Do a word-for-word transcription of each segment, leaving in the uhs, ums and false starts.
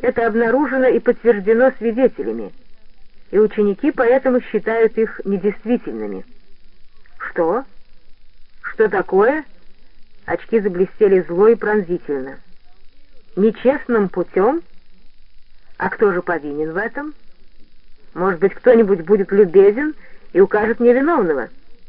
Это обнаружено и подтверждено свидетелями, и ученики поэтому считают их недействительными. Что? Что такое? Очки заблестели зло и пронзительно. Нечестным путем? А кто же повинен в этом? Может быть, кто-нибудь будет любезен и укажет мне виновного?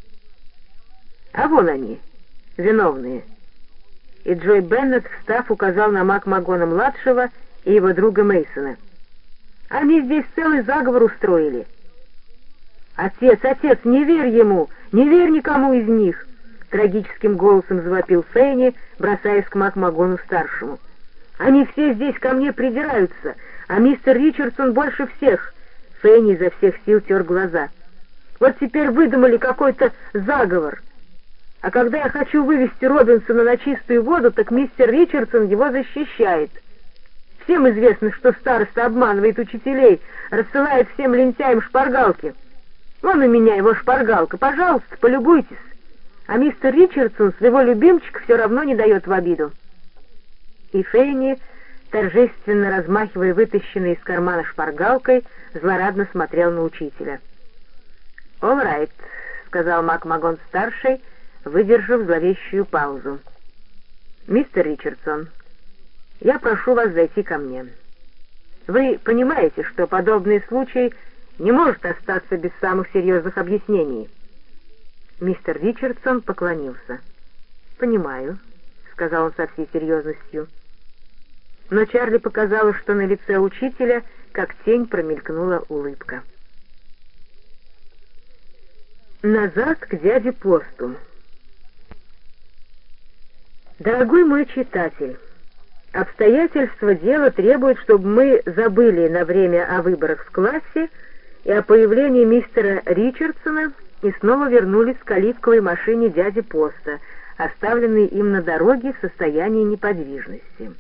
А вон они, виновные. И Джой Беннет, встав, указал на МакМагона-младшего и его друга Мейсона. Они здесь целый заговор устроили. «Отец, отец, не верь ему, не верь никому из них!» Трагическим голосом завопил Фейни, бросаясь к МакМагону-старшему. «Они все здесь ко мне придираются, а мистер Ричардсон больше всех!» Фейни изо всех сил тер глаза. «Вот теперь выдумали какой-то заговор. А когда я хочу вывести Робинсона на чистую воду, так мистер Ричардсон его защищает. Всем известно, что староста обманывает учителей, рассылает всем лентяям шпаргалки. Вон у меня его шпаргалка, пожалуйста, полюбуйтесь. А мистер Ричардсон своего любимчика все равно не дает в обиду». И Фейни, торжественно размахивая вытащенной из кармана шпаргалкой, злорадно смотрел на учителя. «All right», — сказал МакМагон-старший, выдержав зловещую паузу. «Мистер Ричардсон, я прошу вас зайти ко мне. Вы понимаете, что подобный случай не может остаться без самых серьезных объяснений?» Мистер Ричардсон поклонился. «Понимаю», — сказал он со всей серьезностью. Но Чарли показалось, что на лице учителя, как тень, промелькнула улыбка. Назад к дяде Посту. Дорогой мой читатель, обстоятельства дела требуют, чтобы мы забыли на время о выборах в классе и о появлении мистера Ричардсона и снова вернулись к оливковой машине дяди Поста, оставленной им на дороге в состоянии неподвижности.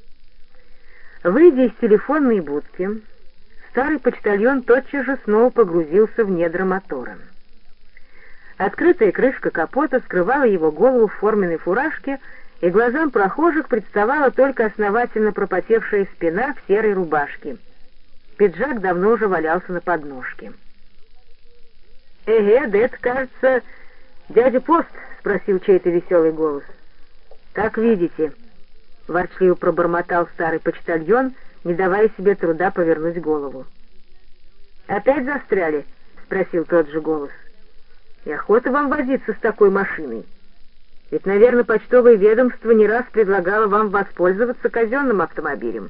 Выйдя из телефонной будки, старый почтальон тотчас же снова погрузился в недра мотора. Открытая крышка капота скрывала его голову в форменной фуражке, и глазам прохожих представала только основательно пропотевшая спина в серой рубашке. Пиджак давно уже валялся на подножке. «Эге, да это, кажется, дядя Пост?» — спросил чей-то веселый голос. «Как видите», — ворчливо пробормотал старый почтальон, не давая себе труда повернуть голову. «Опять застряли?» — спросил тот же голос. «И охота вам возиться с такой машиной? Ведь, наверное, почтовое ведомство не раз предлагало вам воспользоваться казенным автомобилем».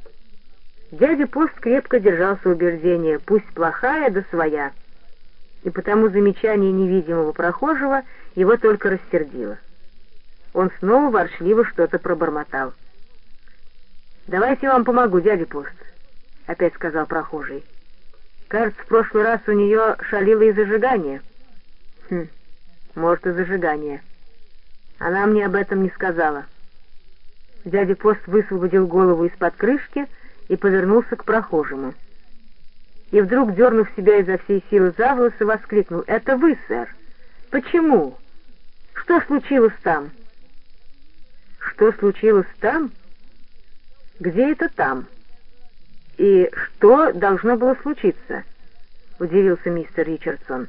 Дядя Пост крепко держался убеждения «пусть плохая, да своя», и потому замечание невидимого прохожего его только рассердило. Он снова ворчливо что-то пробормотал. «Давайте я вам помогу, дядя Пост», — опять сказал прохожий. «Кажется, в прошлый раз у нее шалило и зажигание». «Хм, может, и зажигание. Она мне об этом не сказала». Дядя Пост высвободил голову из-под крышки и повернулся к прохожему. И вдруг, дернув себя изо всей силы за волосы, воскликнул: «Это вы, сэр? Почему? Что случилось там?» «Что случилось там? Где это там? И что должно было случиться?» — удивился мистер Ричардсон.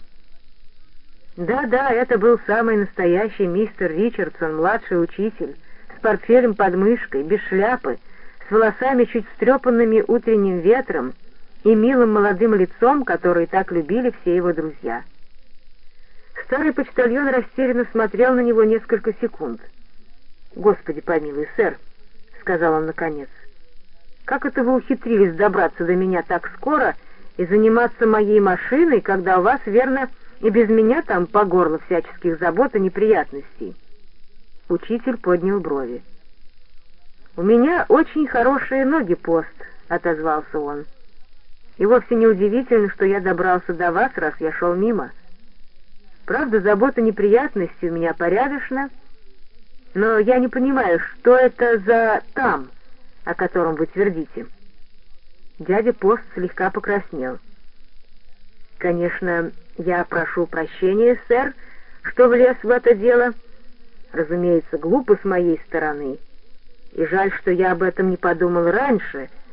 «Да-да, это был самый настоящий мистер Ричардсон, младший учитель, с портфелем под мышкой, без шляпы, с волосами чуть встрепанными утренним ветром и милым молодым лицом, который так любили все его друзья». Старый почтальон растерянно смотрел на него несколько секунд. «Господи помилуй, сэр», — сказал он наконец, — «как это вы ухитрились добраться до меня так скоро и заниматься моей машиной, когда у вас, верно, и без меня там по горло всяческих забот и неприятностей?» Учитель поднял брови. «У меня очень хорошие ноги, Пост», — отозвался он. «И вовсе не удивительно, что я добрался до вас, раз я шел мимо. Правда, забота и неприятности у меня порядочно, но я не понимаю, что это за «там», о котором вы твердите». Дядя Пост слегка покраснел. «Конечно, я прошу прощения, сэр, что влез в это дело. Разумеется, глупо с моей стороны, и жаль, что я об этом не подумал раньше,